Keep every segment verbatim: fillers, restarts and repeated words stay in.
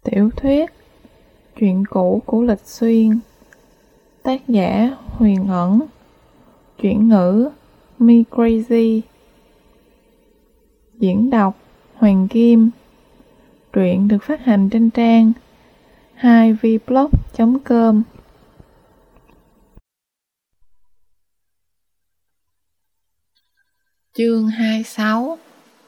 Tiểu thuyết Chuyện cũ của Lịch Xuyên. Tác giả Huyền Ẩn. Chuyển ngữ Me Crazy. Diễn đọc Hoàng Kim. Truyện được phát hành trên trang hai v blog chấm com. Chương hai mươi sáu.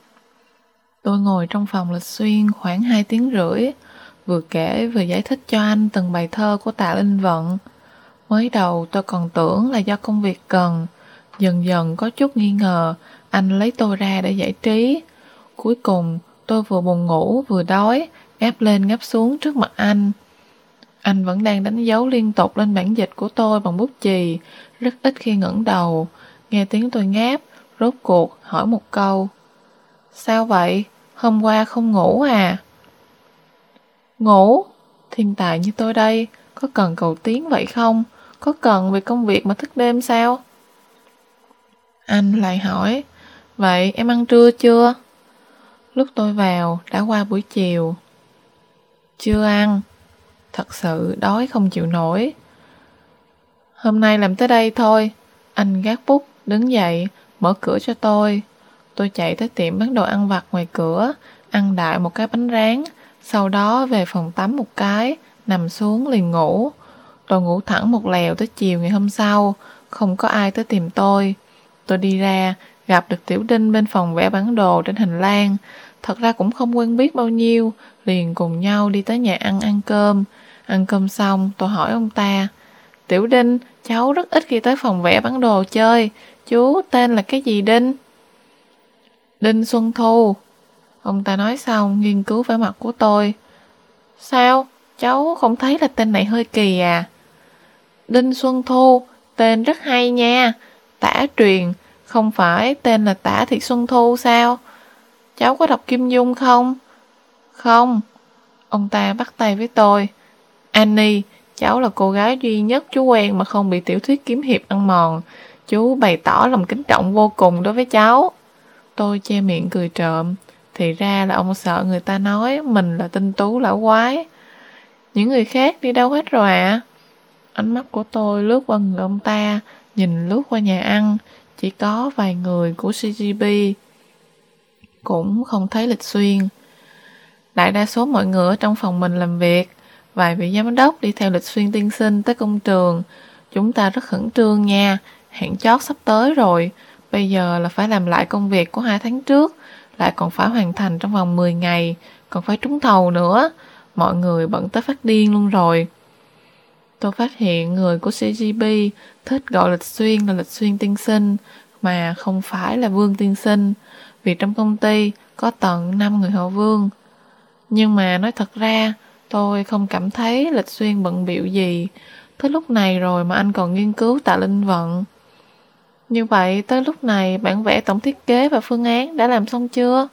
Tôi ngồi trong phòng Lịch Xuyên khoảng hai tiếng rưỡi, vừa kể vừa giải thích cho anh từng bài thơ của Tạ Linh Vận. Mới đầu tôi còn tưởng là do công việc cần, dần dần có chút nghi ngờ anh lấy tôi ra để giải trí. Cuối cùng tôi vừa buồn ngủ vừa đói, ngáp lên ngáp xuống trước mặt anh. Anh vẫn đang đánh dấu liên tục lên bản dịch của tôi bằng bút chì, rất ít khi ngẩng đầu. Nghe tiếng tôi ngáp, rốt cuộc hỏi một câu: "Sao vậy? Hôm qua không ngủ à?" "Ngủ? Thiên tài như tôi đây, có cần cầu tiến vậy không? Có cần vì công việc mà thức đêm sao?" Anh lại hỏi: "Vậy em ăn trưa chưa?" Lúc tôi vào đã qua buổi chiều. "Chưa ăn." Thật sự đói không chịu nổi. "Hôm nay làm tới đây thôi." Anh gác bút, đứng dậy, mở cửa cho tôi. Tôi chạy tới tiệm bán đồ ăn vặt ngoài cửa, ăn đại một cái bánh rán, sau đó về phòng tắm một cái, nằm xuống liền ngủ. Tôi ngủ thẳng một lèo tới chiều ngày hôm sau, không có ai tới tìm tôi. Tôi đi ra, gặp được Tiểu Đinh bên phòng vẽ bản đồ trên hành lang. Thật ra cũng không quen biết bao nhiêu, liền cùng nhau đi tới nhà ăn ăn cơm. Ăn cơm xong, tôi hỏi ông ta: "Tiểu Đinh, cháu rất ít khi tới phòng vẽ bản đồ chơi. Chú tên là cái gì Đinh?" "Đinh Xuân Thu." Ông ta nói xong, nghiên cứu vẻ mặt của tôi. "Sao? Cháu không thấy là tên này hơi kỳ à?" "Đinh Xuân Thu, tên rất hay nha. Tả truyền, không phải tên là Tả Thị Xuân Thu sao? Cháu có đọc Kim Dung không?" "Không." Ông ta bắt tay với tôi. "Annie, cháu là cô gái duy nhất chú quen mà không bị tiểu thuyết kiếm hiệp ăn mòn. Chú bày tỏ lòng kính trọng vô cùng đối với cháu." Tôi che miệng cười trộm. Thì ra là ông sợ người ta nói mình là tinh tú lão quái. "Những người khác đi đâu hết rồi ạ?" À? Ánh mắt của tôi lướt qua người ông ta, nhìn lướt qua nhà ăn. Chỉ có vài người của xê giê pê. Cũng không thấy Lịch Xuyên. Đại đa số mọi người ở trong phòng mình làm việc. Vài vị giám đốc đi theo Lịch Xuyên tiên sinh tới công trường. Chúng ta rất khẩn trương nha. Hạn chót sắp tới rồi. Bây giờ là phải làm lại công việc của hai tháng trước, lại còn phải hoàn thành trong vòng mười ngày, còn phải trúng thầu nữa. Mọi người bận tới phát điên luôn rồi. Tôi phát hiện người của xê giê pê thích gọi Lịch Xuyên là Lịch Xuyên tiên sinh, mà không phải là Vương tiên sinh, vì trong công ty có tận năm người họ Vương. Nhưng mà nói thật ra, tôi không cảm thấy Lịch Xuyên bận bịu gì. Tới lúc này rồi mà anh còn nghiên cứu Tạ Linh Vận. Như vậy tới lúc này bản vẽ tổng thiết kế và phương án đã làm xong chưa?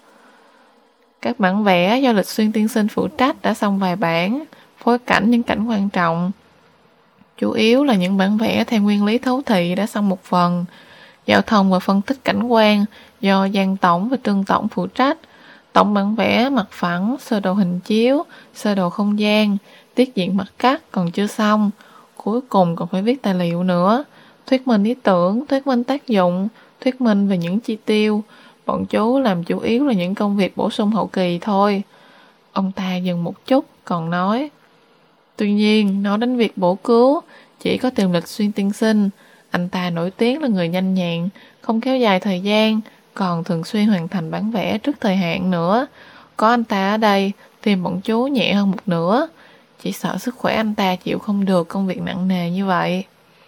Các bản vẽ do Lịch Xuyên tiên sinh phụ trách đã xong vài bản, phối cảnh những cảnh quan trọng. Chủ yếu là những bản vẽ theo nguyên lý thấu thị đã xong một phần. Giao thông và phân tích cảnh quan do Giang Tổng và Trương Tổng phụ trách. Tổng bản vẽ mặt phẳng, sơ đồ hình chiếu, sơ đồ không gian, tiết diện mặt cắt còn chưa xong. Cuối cùng còn phải viết tài liệu nữa. Thuyết minh ý tưởng, thuyết minh tác dụng, thuyết minh về những chi tiêu. Bọn chú làm chủ yếu là những công việc bổ sung hậu kỳ thôi. Ông ta dừng một chút, còn nói: "Tuy nhiên, nói đến việc bổ cứu, chỉ có tìm Lịch Xuyên tiên sinh. Anh ta nổi tiếng là người nhanh nhẹn, không kéo dài thời gian, còn thường xuyên hoàn thành bản vẽ trước thời hạn nữa. Có anh ta ở đây, tìm bọn chú nhẹ hơn một nửa. Chỉ sợ sức khỏe anh ta chịu không được công việc nặng nề như vậy."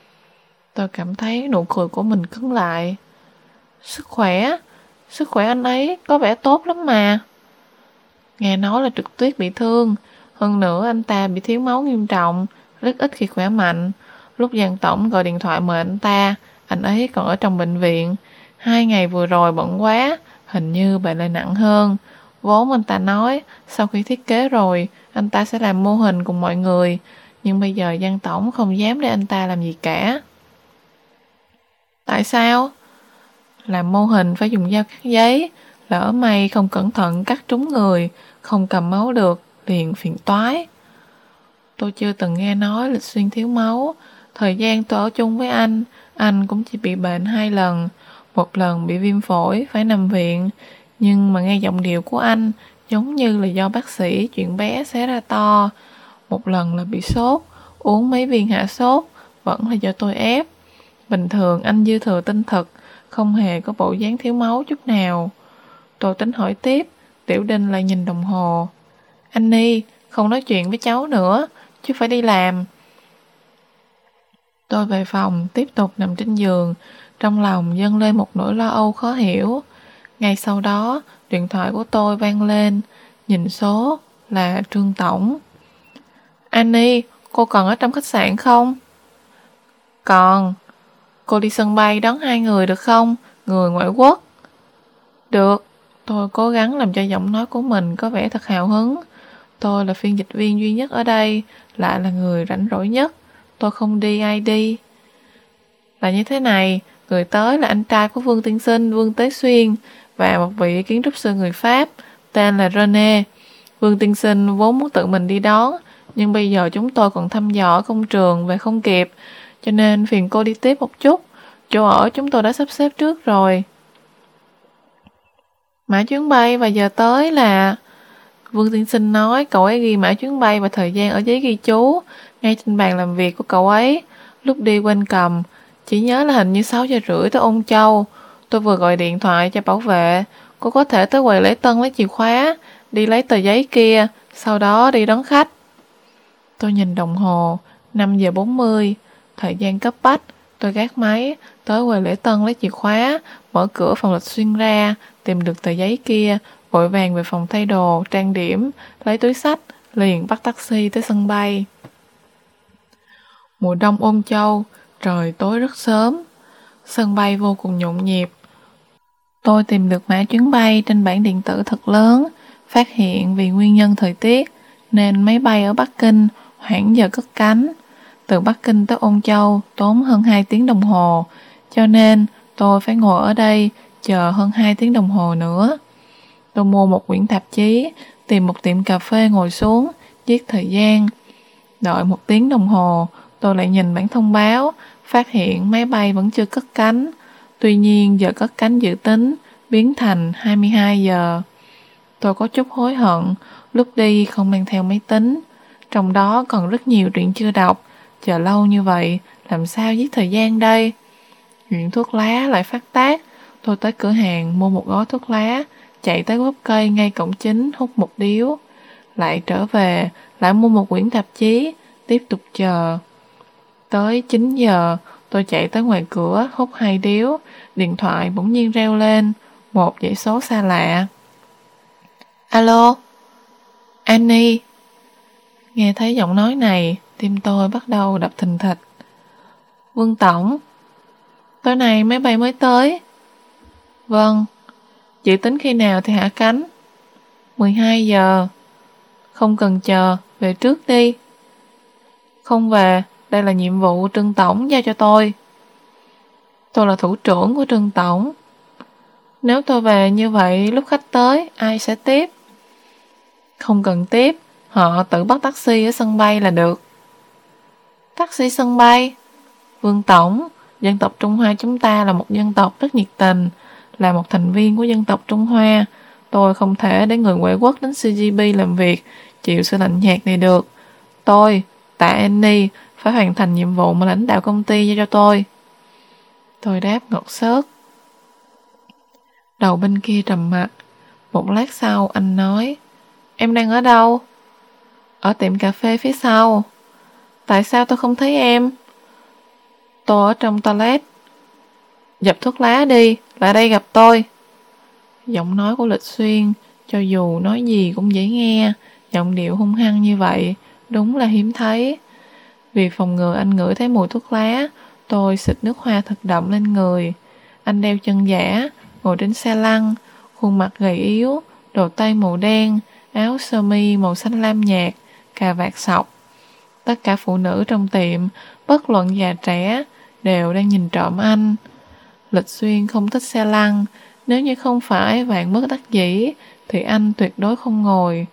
Tôi cảm thấy nụ cười của mình cứng lại. Sức khỏe? Sức khỏe anh ấy có vẻ tốt lắm mà. Nghe nói là Trực Tuyết bị thương. Hơn nữa anh ta bị thiếu máu nghiêm trọng, rất ít khi khỏe mạnh. Lúc Giang Tổng gọi điện thoại mời anh ta, anh ấy còn ở trong bệnh viện. Hai ngày vừa rồi bận quá, hình như bệnh lại nặng hơn. Vốn anh ta nói sau khi thiết kế rồi, anh ta sẽ làm mô hình cùng mọi người. Nhưng bây giờ Giang Tổng không dám để anh ta làm gì cả. Tại sao? Làm mô hình phải dùng dao cắt giấy, lỡ may không cẩn thận cắt trúng người, không cầm máu được. liền phiền toái. Tôi chưa từng nghe nói Lịch Xuyên thiếu máu. Thời gian tôi ở chung với anh, anh cũng chỉ bị bệnh hai lần. Một lần bị viêm phổi, phải nằm viện. Nhưng mà nghe giọng điệu của anh giống như là do bác sĩ chuyện bé xé ra to. Một lần là bị sốt, uống mấy viên hạ sốt, vẫn là do tôi ép. Bình thường anh dư thừa tinh thực, không hề có bộ dáng thiếu máu chút nào. Tôi tính hỏi tiếp, Tiểu Đinh lại nhìn đồng hồ. Anh Ni, không nói chuyện với cháu nữa, chứ phải đi làm. Tôi về phòng, tiếp tục nằm trên giường, trong lòng dâng lên một nỗi lo âu khó hiểu. Ngay sau đó, điện thoại của tôi vang lên, nhìn số là Trương Tổng. Annie, cô còn ở trong khách sạn không? Còn. Cô đi sân bay đón hai người được không? Người ngoại quốc. Được. Tôi cố gắng làm cho giọng nói của mình có vẻ thật hào hứng. Tôi là phiên dịch viên duy nhất ở đây, lại là người rảnh rỗi nhất. Tôi không đi ai đi. Là như thế này, người tới là anh trai của Vương Tiên Sinh, Vương Tế Xuyên, và một vị kiến trúc sư người Pháp, tên là René. Vương Tiên Sinh vốn muốn tự mình đi đón, nhưng bây giờ chúng tôi còn thăm dò ở công trường về không kịp, cho nên phiền cô đi tiếp một chút. Chỗ ở chúng tôi đã sắp xếp trước rồi. Mã chuyến bay và giờ tới là... Vương Tiên Sinh nói cậu ấy ghi mã chuyến bay và thời gian ở giấy ghi chú, ngay trên bàn làm việc của cậu ấy. Lúc đi quên cầm, chỉ nhớ là hình như sáu giờ rưỡi tới Ôn Châu. Tôi vừa gọi điện thoại cho bảo vệ. Cô có thể tới quầy lễ tân lấy chìa khóa, đi lấy tờ giấy kia, sau đó đi đón khách. Tôi nhìn đồng hồ, năm giờ bốn mươi, thời gian cấp bách. Tôi gác máy, tới quầy lễ tân lấy chìa khóa, mở cửa phòng Lịch Xuyên ra, tìm được tờ giấy kia, vội vàng về phòng thay đồ, trang điểm, lấy túi xách, liền bắt taxi tới sân bay. Mùa đông Ôn Châu, trời tối rất sớm, sân bay vô cùng nhộn nhịp. Tôi tìm được mã chuyến bay trên bảng điện tử thật lớn, phát hiện vì nguyên nhân thời tiết nên máy bay ở Bắc Kinh hoãn giờ cất cánh. Từ Bắc Kinh tới Ôn Châu tốn hơn hai tiếng đồng hồ, cho nên tôi phải ngồi ở đây chờ hơn hai tiếng đồng hồ nữa. Tôi mua một quyển tạp chí, tìm một tiệm cà phê ngồi xuống, viết thời gian. Đợi một tiếng đồng hồ, tôi lại nhìn bản thông báo, phát hiện máy bay vẫn chưa cất cánh. Tuy nhiên giờ cất cánh dự tính biến thành hai mươi hai giờ. Tôi có chút hối hận, lúc đi không mang theo máy tính. Trong đó còn rất nhiều truyện chưa đọc, chờ lâu như vậy, làm sao giết thời gian đây? Chuyện thuốc lá lại phát tác. Tôi tới cửa hàng mua một gói thuốc lá, chạy tới gốc cây ngay cổng chính hút một điếu. Lại trở về, lại mua một quyển tạp chí, tiếp tục chờ. Tới chín giờ, tôi chạy tới ngoài cửa hút hai điếu, điện thoại bỗng nhiên reo lên, một dãy số xa lạ. Alo? Annie? Nghe thấy giọng nói này, tim tôi bắt đầu đập thình thịch. Vương Tổng? Tối nay máy bay mới tới. Vâng. Dự tính khi nào thì hạ cánh? mười hai giờ. Không cần chờ, về trước đi. Không về, đây là nhiệm vụ Trương Tổng giao cho tôi. Tôi là thủ trưởng của Trương Tổng. Nếu tôi về như vậy, lúc khách tới, ai sẽ tiếp? Không cần tiếp, họ tự bắt taxi ở sân bay là được. Taxi sân bay? Vương Tổng, dân tộc Trung Hoa chúng ta là một dân tộc rất nhiệt tình, là một thành viên của dân tộc Trung Hoa. Tôi không thể để người ngoại quốc đến xê giê bê làm việc, chịu sự lạnh nhạt này được. Tôi, Tạ Annie, phải hoàn thành nhiệm vụ mà lãnh đạo công ty giao cho tôi. Tôi đáp ngọt xớt. Đầu bên kia trầm mặc. Một lát sau anh nói, em đang ở đâu? Ở tiệm cà phê phía sau. Tại sao tôi không thấy em? Tôi ở trong toilet. Dập thuốc lá đi, lại đây gặp tôi. Giọng nói của Lịch Xuyên, cho dù nói gì cũng dễ nghe, giọng điệu hung hăng như vậy, đúng là hiếm thấy. Vì phòng ngừa anh ngửi thấy mùi thuốc lá, tôi xịt nước hoa thật đậm lên người. Anh đeo chân giả, ngồi trên xe lăn, khuôn mặt gầy yếu, đồ tây màu đen, áo sơ mi màu xanh lam nhạt, cà vạt sọc. Tất cả phụ nữ trong tiệm, bất luận già trẻ, đều đang nhìn trộm anh. Lịch Xuyên không thích xe lăn, nếu như không phải vạn bất đắc dĩ, thì anh tuyệt đối không ngồi.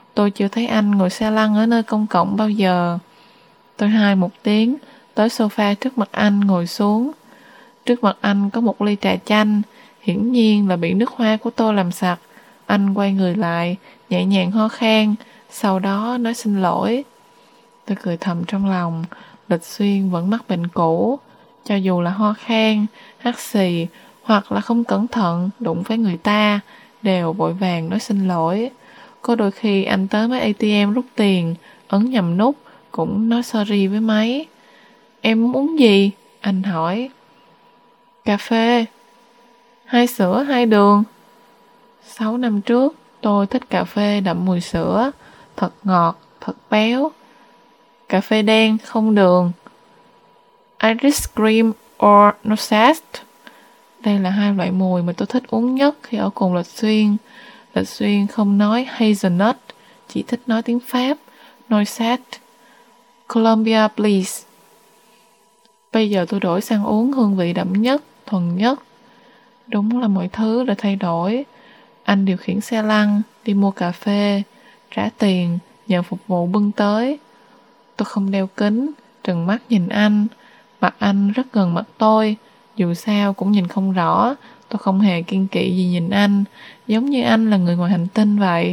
Tôi chưa thấy anh ngồi xe lăn ở nơi công cộng bao giờ. Tôi hai một tiếng, tới sofa trước mặt anh ngồi xuống. Trước mặt anh có một ly trà chanh, hiển nhiên là bị nước hoa của tôi làm sặc. Anh quay người lại, nhẹ nhàng ho khan, sau đó nói xin lỗi. Tôi cười thầm trong lòng, Lịch Xuyên vẫn mắc bệnh cũ. Cho dù là ho khan, hắt xì, hoặc là không cẩn thận đụng với người ta, đều vội vàng nói xin lỗi. Có đôi khi anh tới máy a tê em rút tiền, ấn nhầm nút, cũng nói sorry với máy. Em muốn uống gì? Anh hỏi. Cà phê. Hai sữa, hai đường. Sáu năm trước, tôi thích cà phê đậm mùi sữa, thật ngọt, thật béo. Cà phê đen, không đường. Irish cream or no zest. Đây là hai loại mùi mà tôi thích uống nhất khi ở cùng Lịch Xuyên. Lịch Xuyên không nói hazelnut, chỉ thích nói tiếng Pháp. Noisette. Colombia please. Bây giờ tôi đổi sang uống hương vị đậm nhất, thuần nhất. Đúng là mọi thứ đã thay đổi. Anh điều khiển xe lăn, đi mua cà phê, trả tiền, nhờ phục vụ bưng tới. Tôi không đeo kính, trừng mắt nhìn anh. Mặt anh rất gần mặt tôi, dù sao cũng nhìn không rõ. Tôi không hề kiêng kỵ gì nhìn anh, giống như anh là người ngoài hành tinh vậy.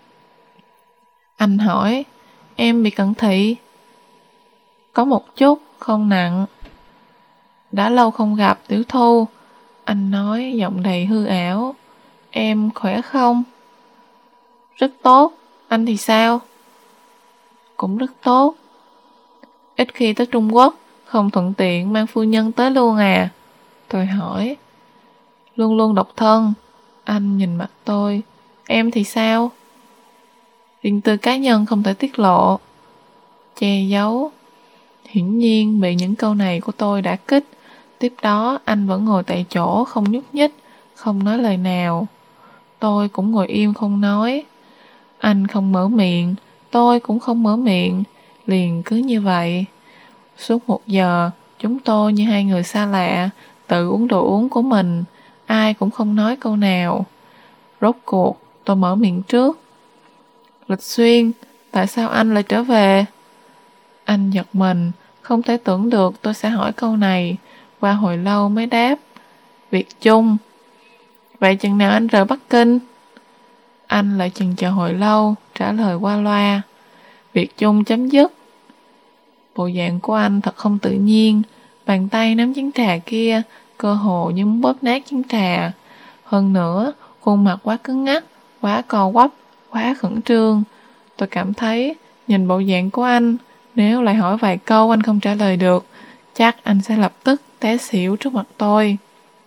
Anh hỏi, em bị cận thị? Có một chút, không nặng. Đã lâu không gặp Tiểu Thu. Anh nói giọng đầy hư ảo. Em khỏe không? Rất tốt. Anh thì sao? Cũng rất tốt. Ít khi tới Trung Quốc, không thuận tiện mang phu nhân tới luôn à? Tôi hỏi. Luôn luôn độc thân. Anh nhìn mặt tôi. Em thì sao? Riêng tư cá nhân không thể tiết lộ. Che giấu. Hiển nhiên bị những câu này của tôi đã kích. Tiếp đó anh vẫn ngồi tại chỗ không nhúc nhích, không nói lời nào. Tôi cũng ngồi im không nói. Anh không mở miệng, tôi cũng không mở miệng. Liền cứ như vậy. Suốt một giờ, chúng tôi như hai người xa lạ, tự uống đồ uống của mình. Ai cũng không nói câu nào. Rốt cuộc, tôi mở miệng trước. Lịch Xuyên, tại sao anh lại trở về? Anh giật mình, không thể tưởng được tôi sẽ hỏi câu này. Qua hồi lâu mới đáp. Việc chung. Vậy chừng nào anh rời Bắc Kinh? Anh lại chừng chờ hồi lâu, trả lời qua loa. Việc chung chấm dứt. Bộ dạng của anh thật không tự nhiên. Bàn tay nắm chén trà kia, cơ hồ như muốn bóp nát chén trà. Hơn nữa, khuôn mặt quá cứng ngắc, quá co quắp, quá khẩn trương. Tôi cảm thấy, nhìn bộ dạng của anh, nếu lại hỏi vài câu anh không trả lời được, chắc anh sẽ lập tức té xỉu trước mặt tôi.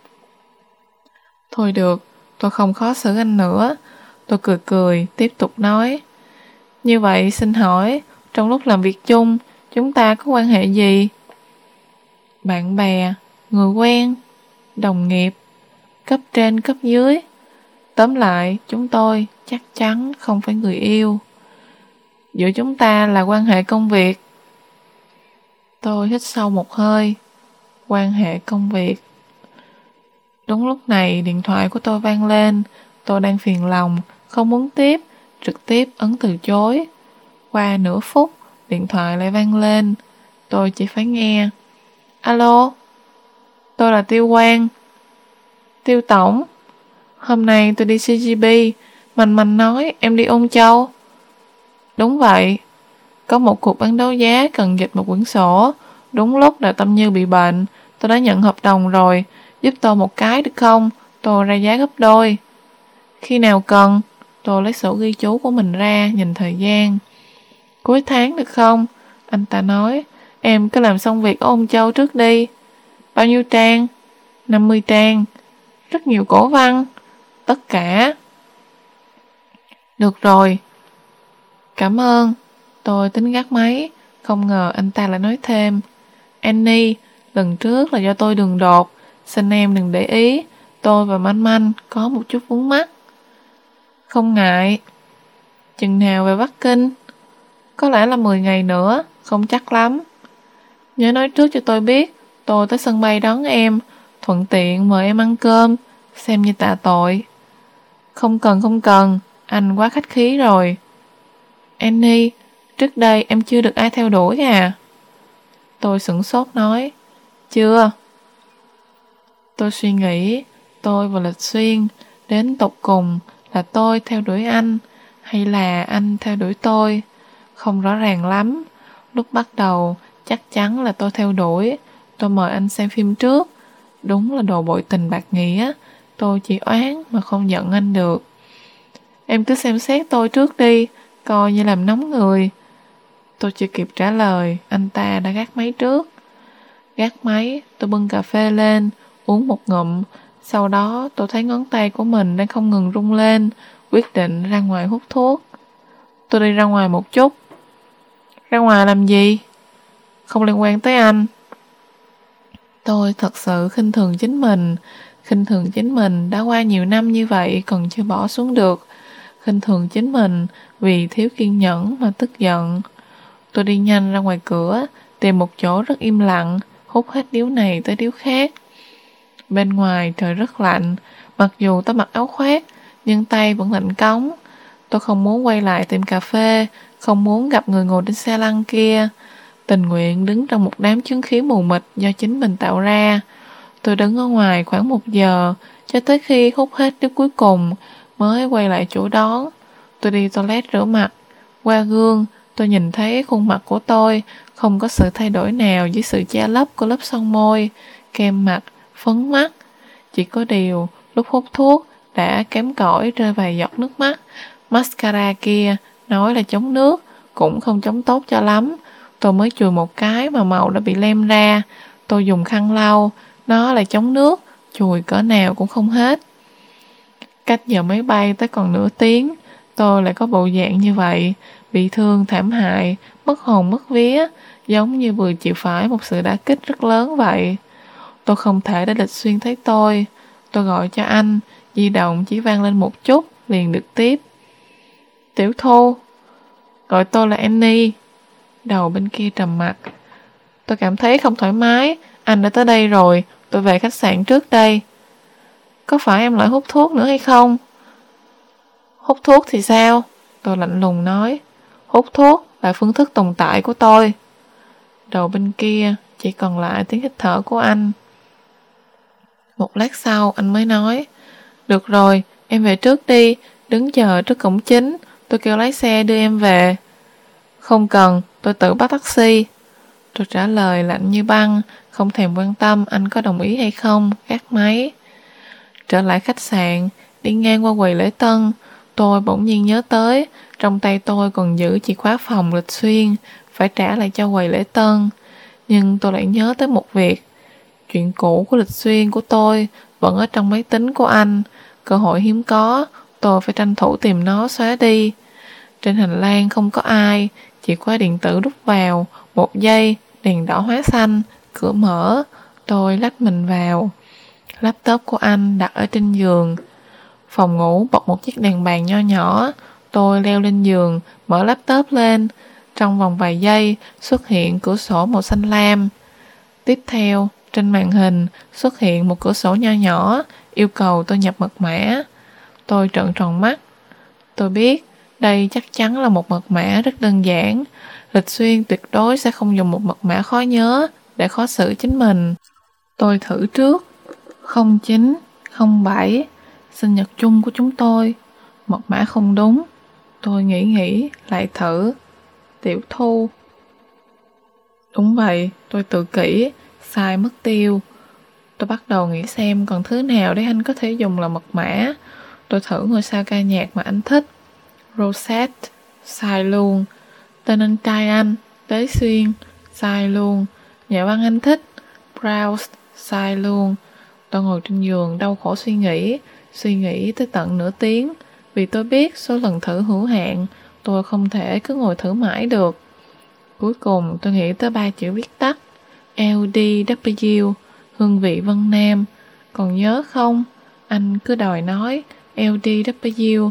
Thôi được, tôi không khó xử anh nữa. Tôi cười cười, tiếp tục nói. Như vậy xin hỏi, trong lúc làm việc chung, chúng ta có quan hệ gì? Bạn bè, người quen, đồng nghiệp, cấp trên cấp dưới. Tóm lại, chúng tôi chắc chắn không phải người yêu. Giữa chúng ta là quan hệ công việc. Tôi hít sâu một hơi. Quan hệ công việc. Đúng lúc này điện thoại của tôi vang lên. Tôi đang phiền lòng, không muốn tiếp, trực tiếp ấn từ chối. Qua nửa phút, điện thoại lại vang lên. Tôi chỉ phải nghe. Alo, tôi là Tiêu Quang. Tiêu Tổng, hôm nay tôi đi xê giê bê. Mạnh Mạnh nói em đi Ôn Châu. Đúng vậy. Có một cuộc bán đấu giá cần dịch một quyển sổ. Đúng lúc Đào Tâm Như bị bệnh. Tôi đã nhận hợp đồng rồi. Giúp tôi một cái được không? Tôi ra giá gấp đôi. Khi nào cần? Tôi lấy sổ ghi chú của mình ra, nhìn thời gian. Cuối tháng được không? Anh ta nói. Em cứ làm xong việc ở Ôn Châu trước đi. Bao nhiêu trang? năm mươi trang. Rất nhiều cổ văn. Tất cả. Được rồi. Cảm ơn. Tôi tính gác máy. Không ngờ anh ta lại nói thêm. Annie, lần trước là do tôi đường đột. Xin em đừng để ý. Tôi và Manh Manh có một chút vướng mắc. Không ngại. Chừng nào về Bắc Kinh? Có lẽ là mười ngày nữa. Không chắc lắm. Nhớ nói trước cho tôi biết. Tôi tới sân bay đón em. Thuận tiện mời em ăn cơm. Xem như tạ tội. Không cần không cần. Anh quá khách khí rồi. Annie, trước đây em chưa được ai theo đuổi à? Tôi sửng sốt nói, chưa. Tôi suy nghĩ, tôi và Lịch Xuyên, đến tột cùng là tôi theo đuổi anh, hay là anh theo đuổi tôi? Không rõ ràng lắm. Lúc bắt đầu, chắc chắn là tôi theo đuổi. Tôi mời anh xem phim trước. Đúng là đồ bội tình bạc nghĩa. Tôi chỉ oán mà không giận anh được. Em cứ xem xét tôi trước đi, coi như làm nóng người. Tôi chưa kịp trả lời, anh ta đã gác máy trước. Gác máy, tôi bưng cà phê lên, uống một ngụm. Sau đó tôi thấy ngón tay của mình đang không ngừng rung lên, quyết định ra ngoài hút thuốc. Tôi đi ra ngoài một chút. Ra ngoài làm gì? Không liên quan tới anh. Tôi thật sự khinh thường chính mình. Khinh thường chính mình đã qua nhiều năm như vậy còn chưa bỏ xuống được. Khinh thường chính mình vì thiếu kiên nhẫn mà tức giận. Tôi đi nhanh ra ngoài cửa, tìm một chỗ rất im lặng, hút hết điếu này tới điếu khác. Bên ngoài trời rất lạnh, mặc dù tôi mặc áo khoác, nhưng tay vẫn lạnh cống. Tôi không muốn quay lại tiệm cà phê, không muốn gặp người ngồi trên xe lăn kia. Tình nguyện đứng trong một đám chứng khí mù mịt do chính mình tạo ra. Tôi đứng ở ngoài khoảng một giờ, cho tới khi hút hết điếu cuối cùng, mới quay lại chỗ đón. Tôi đi toilet rửa mặt. Qua gương, tôi nhìn thấy khuôn mặt của tôi không có sự thay đổi nào dưới sự che lấp của lớp son môi, kem mặt, phấn mắt. Chỉ có điều, lúc hút thuốc, đã kém cỏi rơi vài giọt nước mắt. Mascara kia, nói là chống nước, cũng không chống tốt cho lắm. Tôi mới chùi một cái mà màu đã bị lem ra. Tôi dùng khăn lau, nó là chống nước, chùi cỡ nào cũng không hết. Cách giờ máy bay tới còn nửa tiếng, tôi lại có bộ dạng như vậy, bị thương thảm hại, mất hồn mất vía, giống như vừa chịu phải một sự đả kích rất lớn vậy. Tôi không thể để Lịch Xuyên thấy tôi. Tôi gọi cho anh, di động chỉ vang lên một chút, liền được tiếp. Tiểu Thu. Gọi tôi là Annie. Đầu bên kia trầm mặc. Tôi cảm thấy không thoải mái. Anh đã tới đây rồi, tôi về khách sạn trước đây. Có phải em lại hút thuốc nữa hay không? Hút thuốc thì sao? Tôi lạnh lùng nói. Hút thuốc là phương thức tồn tại của tôi. Đầu bên kia chỉ còn lại tiếng hít thở của anh. Một lát sau anh mới nói. Được rồi, em về trước đi, đứng chờ trước cổng chính, tôi kêu lái xe đưa em về. Không cần, tôi tự bắt taxi. Tôi trả lời lạnh như băng, không thèm quan tâm anh có đồng ý hay không, gác máy. Trở lại khách sạn, đi ngang qua quầy lễ tân, tôi bỗng nhiên nhớ tới, trong tay tôi còn giữ chìa khóa phòng Lịch Xuyên, phải trả lại cho quầy lễ tân. Nhưng tôi lại nhớ tới một việc. Chuyện cũ của Lịch Xuyên của tôi vẫn ở trong máy tính của anh. Cơ hội hiếm có, tôi phải tranh thủ tìm nó xóa đi. Trên hành lang không có ai, chìa khóa điện tử đút vào, một giây, đèn đỏ hóa xanh, cửa mở, tôi lách mình vào. Laptop của anh đặt ở trên giường. Phòng ngủ bọc một chiếc đèn bàn nho nhỏ, tôi leo lên giường, mở laptop lên. Trong vòng vài giây xuất hiện cửa sổ màu xanh lam. Tiếp theo, trên màn hình xuất hiện một cửa sổ nho nhỏ, yêu cầu tôi nhập mật mã. Tôi trợn tròn mắt. Tôi biết, đây chắc chắn là một mật mã rất đơn giản. Lịch Xuyên tuyệt đối sẽ không dùng một mật mã khó nhớ để khó xử chính mình. Tôi thử trước. không chín không bảy, sinh nhật chung của chúng tôi. Mật mã không đúng. Tôi nghĩ nghĩ, lại thử. Tiểu Thu. Đúng vậy, tôi tự kỷ, sai mất tiêu. Tôi bắt đầu nghĩ xem còn thứ nào để anh có thể dùng là mật mã. Tôi thử ngôi sao ca nhạc mà anh thích. Rosette, sai luôn. Tên anh trai anh, Tế Xuyên, sai luôn. Nhà văn anh thích, Browse, sai luôn. Tôi ngồi trên giường đau khổ suy nghĩ, suy nghĩ tới tận nửa tiếng. Vì tôi biết số lần thử hữu hạn, tôi không thể cứ ngồi thử mãi được. Cuối cùng tôi nghĩ tới ba chữ viết tắt L D W, hương vị Vân Nam. Còn nhớ không? Anh cứ đòi nói L D W.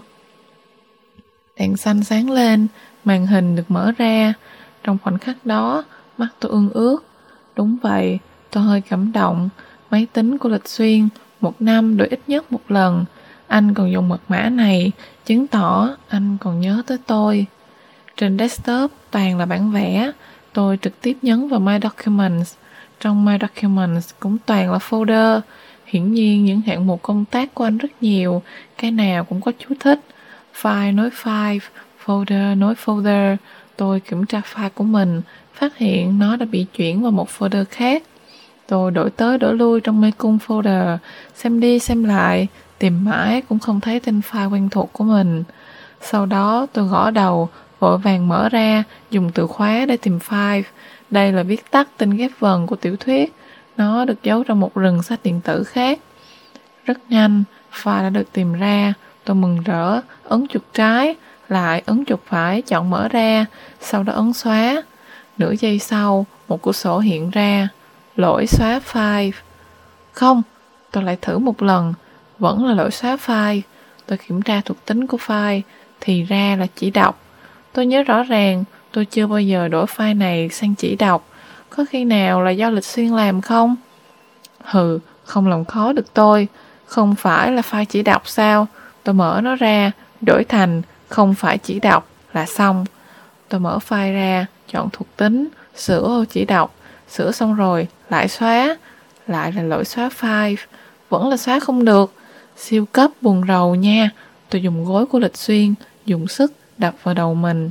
Đèn xanh sáng lên, màn hình được mở ra. Trong khoảnh khắc đó, mắt tôi ương ướt. Đúng vậy, tôi hơi cảm động. Máy tính của Lịch Xuyên một năm đổi ít nhất một lần. Anh còn dùng mật mã này, chứng tỏ anh còn nhớ tới tôi. Trên desktop toàn là bản vẽ. Tôi trực tiếp nhấn vào My Documents. Trong My Documents cũng toàn là folder. Hiển nhiên những hạng mục công tác của anh rất nhiều, cái nào cũng có chú thích. File nối file, folder nối folder. Tôi kiểm tra file của mình, phát hiện nó đã bị chuyển vào một folder khác. Tôi đổi tới đổi lui trong mê cung folder, xem đi xem lại, tìm mãi cũng không thấy tên file quen thuộc của mình. Sau đó tôi gõ đầu, vội vàng mở ra, dùng từ khóa để tìm file. Đây là viết tắt tên ghép vần của tiểu thuyết. Nó được giấu trong một rừng sách điện tử khác. Rất nhanh, file đã được tìm ra. Tôi mừng rỡ, ấn chuột trái, lại ấn chuột phải chọn mở ra, sau đó ấn xóa. Nửa giây sau, một cửa sổ hiện ra. Lỗi xóa file. Không, tôi lại thử một lần, vẫn là lỗi xóa file. Tôi kiểm tra thuộc tính của file, thì ra là chỉ đọc. Tôi nhớ rõ ràng, tôi chưa bao giờ đổi file này sang chỉ đọc. Có khi nào là do Lịch Xuyên làm không? Hừ, không làm khó được tôi. Không phải là file chỉ đọc sao? Tôi mở nó ra, đổi thành không phải chỉ đọc là xong. Tôi mở file ra, chọn thuộc tính, sửa ô chỉ đọc. Sửa xong rồi, lại xóa. Lại là lỗi xóa file. Vẫn là xóa không được. Siêu cấp buồn rầu nha. Tôi dùng gối của Lịch Xuyên, dùng sức đập vào đầu mình.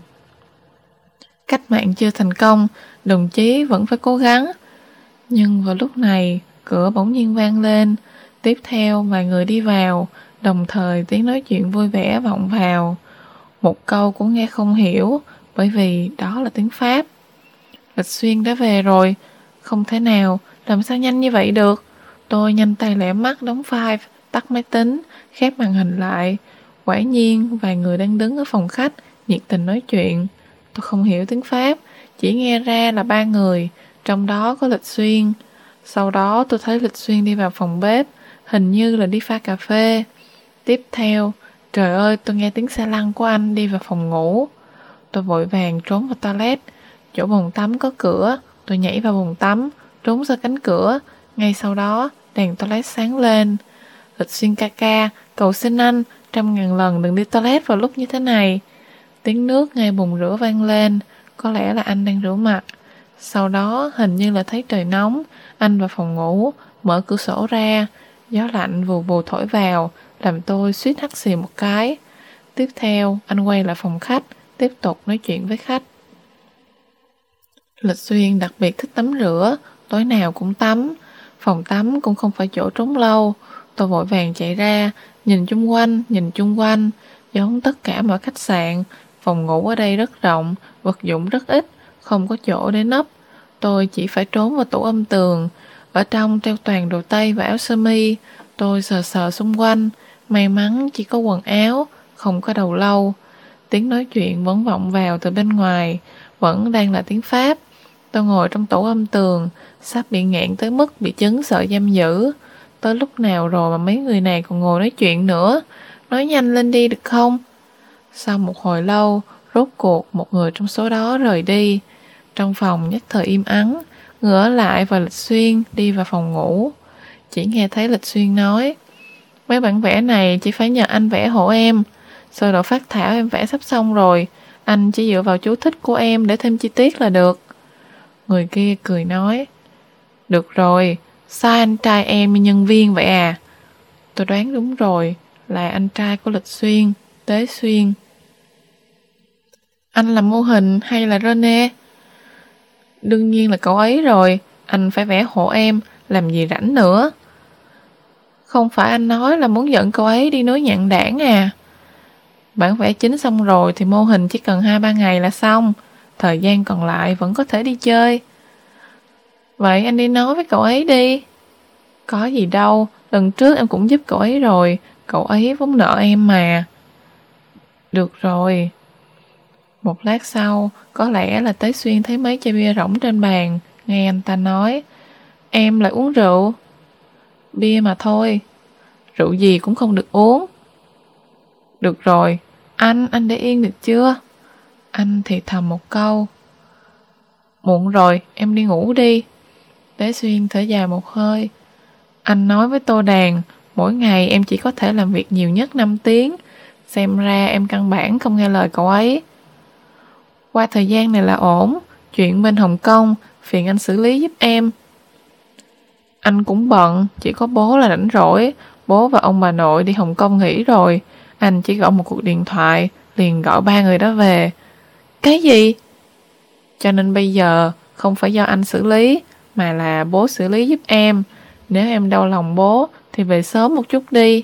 Cách mạng chưa thành công, đồng chí vẫn phải cố gắng. Nhưng vào lúc này, cửa bỗng nhiên vang lên. Tiếp theo vài người đi vào, đồng thời tiếng nói chuyện vui vẻ vọng vào. Một câu cũng nghe không hiểu, bởi vì đó là tiếng Pháp. Lịch Xuyên đã về rồi. Không thể nào, làm sao nhanh như vậy được. Tôi nhanh tay lẹ mắt đóng file, tắt máy tính, khép màn hình lại. Quả nhiên, vài người đang đứng ở phòng khách, nhiệt tình nói chuyện. Tôi không hiểu tiếng Pháp, chỉ nghe ra là ba người, trong đó có Lịch Xuyên. Sau đó tôi thấy Lịch Xuyên đi vào phòng bếp, hình như là đi pha cà phê. Tiếp theo, trời ơi, tôi nghe tiếng xe lăn của anh đi vào phòng ngủ. Tôi vội vàng trốn vào toilet. Chỗ bồn tắm có cửa, tôi nhảy vào bồn tắm, trốn ra cánh cửa. Ngay sau đó, đèn toilet sáng lên. Lịch Xuyên ca ca, cầu xin anh, trăm ngàn lần đừng đi toilet vào lúc như thế này. Tiếng nước ngay bồn rửa vang lên, có lẽ là anh đang rửa mặt. Sau đó, hình như là thấy trời nóng, anh vào phòng ngủ, mở cửa sổ ra. Gió lạnh vù vù thổi vào, làm tôi suýt hắt xì một cái. Tiếp theo, anh quay lại phòng khách, tiếp tục nói chuyện với khách. Lịch Xuyên đặc biệt thích tắm rửa, tối nào cũng tắm. Phòng tắm cũng không phải chỗ trốn lâu. Tôi vội vàng chạy ra, nhìn chung quanh, nhìn chung quanh, giống tất cả mọi khách sạn. Phòng ngủ ở đây rất rộng, vật dụng rất ít, không có chỗ để nấp. Tôi chỉ phải trốn vào tủ âm tường. Ở trong treo toàn đồ tây và áo sơ mi. Tôi sờ sờ xung quanh, may mắn chỉ có quần áo, không có đầu lâu. Tiếng nói chuyện vẫn vọng vào từ bên ngoài, vẫn đang là tiếng Pháp. Tôi ngồi trong tủ âm tường, sắp bị nghẹn tới mức bị chứng sợ giam giữ. Tới lúc nào rồi mà mấy người này còn ngồi nói chuyện nữa? Nói nhanh lên đi được không? Sau một hồi lâu, rốt cuộc một người trong số đó rời đi. Trong phòng nhất thời im ắng, ngửa lại và Lịch Xuyên đi vào phòng ngủ. Chỉ nghe thấy Lịch Xuyên nói: mấy bản vẽ này chỉ phải nhờ anh vẽ hộ em. Sơ đồ phác thảo em vẽ sắp xong rồi, anh chỉ dựa vào chú thích của em để thêm chi tiết là được. Người kia cười nói: được rồi, sao anh trai em như nhân viên vậy à? Tôi đoán đúng rồi, là anh trai của Lịch Xuyên, Tế Xuyên. Anh làm mô hình hay là Rene? Đương nhiên là cậu ấy rồi, anh phải vẽ hộ em, làm gì rảnh nữa. Không phải anh nói là muốn dẫn cậu ấy đi núi Nhạn Đảng à? Bản vẽ chính xong rồi thì mô hình chỉ cần hai ba ngày là xong, thời gian còn lại vẫn có thể đi chơi. Vậy anh đi nói với cậu ấy đi. Có gì đâu, lần trước em cũng giúp cậu ấy rồi, cậu ấy vốn nợ em mà. Được rồi. Một lát sau, có lẽ là Tế Xuyên thấy mấy chai bia rỗng trên bàn, nghe anh ta nói: em lại uống rượu. Bia mà thôi. Rượu gì cũng không được uống. Được rồi, anh, anh để yên được chưa? Anh thì thầm một câu. Muộn rồi, em đi ngủ đi. Tế Xuyên thở dài một hơi. Anh nói với Tô Đàn, mỗi ngày em chỉ có thể làm việc nhiều nhất năm tiếng. Xem ra em căn bản không nghe lời cậu ấy. Qua thời gian này là ổn, chuyện bên Hồng Kông, phiền anh xử lý giúp em. Anh cũng bận, chỉ có bố là rảnh rỗi, bố và ông bà nội đi Hồng Kông nghỉ rồi. Anh chỉ gọi một cuộc điện thoại, liền gọi ba người đó về. Cái gì? Cho nên bây giờ không phải do anh xử lý, mà là bố xử lý giúp em. Nếu em đau lòng bố thì về sớm một chút đi.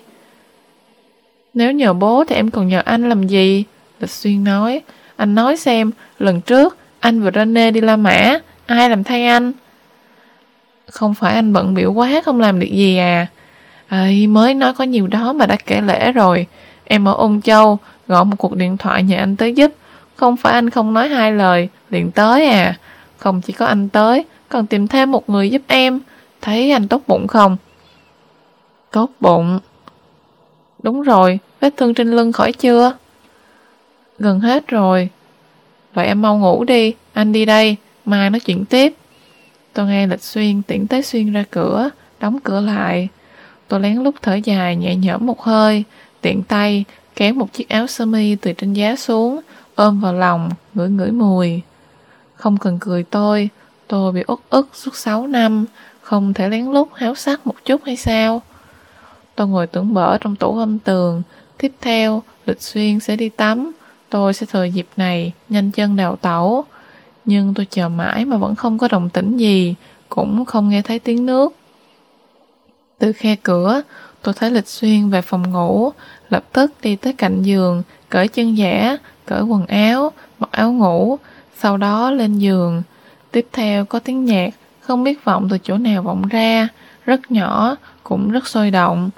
Nếu nhờ bố thì em còn nhờ anh làm gì? Lịch Xuyên nói. Anh nói xem, lần trước anh và Rene đi La Mã, ai làm thay anh? Không phải anh bận biểu quá không làm được gì à? Ây, mới nói có nhiều đó mà đã kể lể rồi. Em ở Ôn Châu, gọi một cuộc điện thoại nhờ anh tới giúp. Không phải anh không nói hai lời, liền tới à? Không chỉ có anh tới, còn tìm thêm một người giúp em. Thấy anh tốt bụng không? Tốt bụng? Đúng rồi, vết thương trên lưng khỏi chưa? Gần hết rồi. Vậy em mau ngủ đi, anh đi đây, mai nói chuyện tiếp. Tôi nghe Lịch Xuyên tiễn Tế Xuyên ra cửa, đóng cửa lại. Tôi lén lút thở dài nhẹ nhõm một hơi, tiện tay kéo một chiếc áo sơ mi từ trên giá xuống, ôm vào lòng, ngửi ngửi mùi. Không cần cười tôi, tôi bị uất ức suốt sáu năm, không thể lén lút háo sắc một chút hay sao? Tôi ngồi tưởng bở trong tủ âm tường. Tiếp theo, Lịch Xuyên sẽ đi tắm. Tôi sẽ thừa dịp này nhanh chân đào tẩu. Nhưng tôi chờ mãi mà vẫn không có động tĩnh gì, cũng không nghe thấy tiếng nước. Từ khe cửa, tôi thấy Lịch Xuyên về phòng ngủ, lập tức đi tới cạnh giường, cởi chân giả, cởi quần áo, mặc áo ngủ, sau đó lên giường. Tiếp theo có tiếng nhạc, không biết vọng từ chỗ nào vọng ra, rất nhỏ, cũng rất sôi động.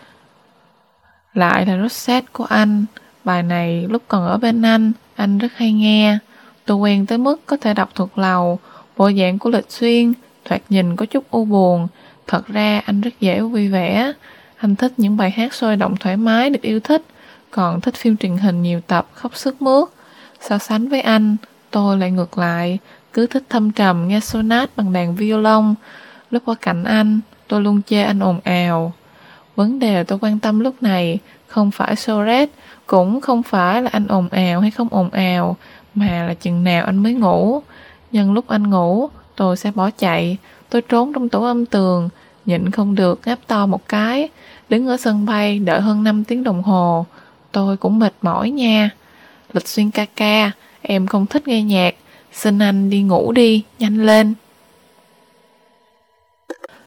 Lại là Rosette của anh. Bài này lúc còn ở bên anh, anh rất hay nghe. Tôi quen tới mức có thể đọc thuộc lầu. Bộ dạng của Lịch Xuyên thoạt nhìn có chút u buồn. Thật ra anh rất dễ vui vẻ. Anh thích những bài hát sôi động thoải mái được yêu thích, còn thích phim truyền hình nhiều tập khóc sướt mướt. So sánh với anh, tôi lại ngược lại, cứ thích thâm trầm nghe sonat bằng đàn violon. Lúc ở cạnh anh, tôi luôn chê anh ồn ào. Vấn đề tôi quan tâm lúc này không phải Soret, cũng không phải là anh ồn ào hay không ồn ào, mà là chừng nào anh mới ngủ. Nhân lúc anh ngủ, tôi sẽ bỏ chạy. Tôi trốn trong tủ âm tường, nhịn không được ngáp to một cái. Đứng ở sân bay đợi hơn năm tiếng đồng hồ. Tôi cũng mệt mỏi nha. Lịch Xuyên ca ca, em không thích nghe nhạc, xin anh đi ngủ đi, nhanh lên.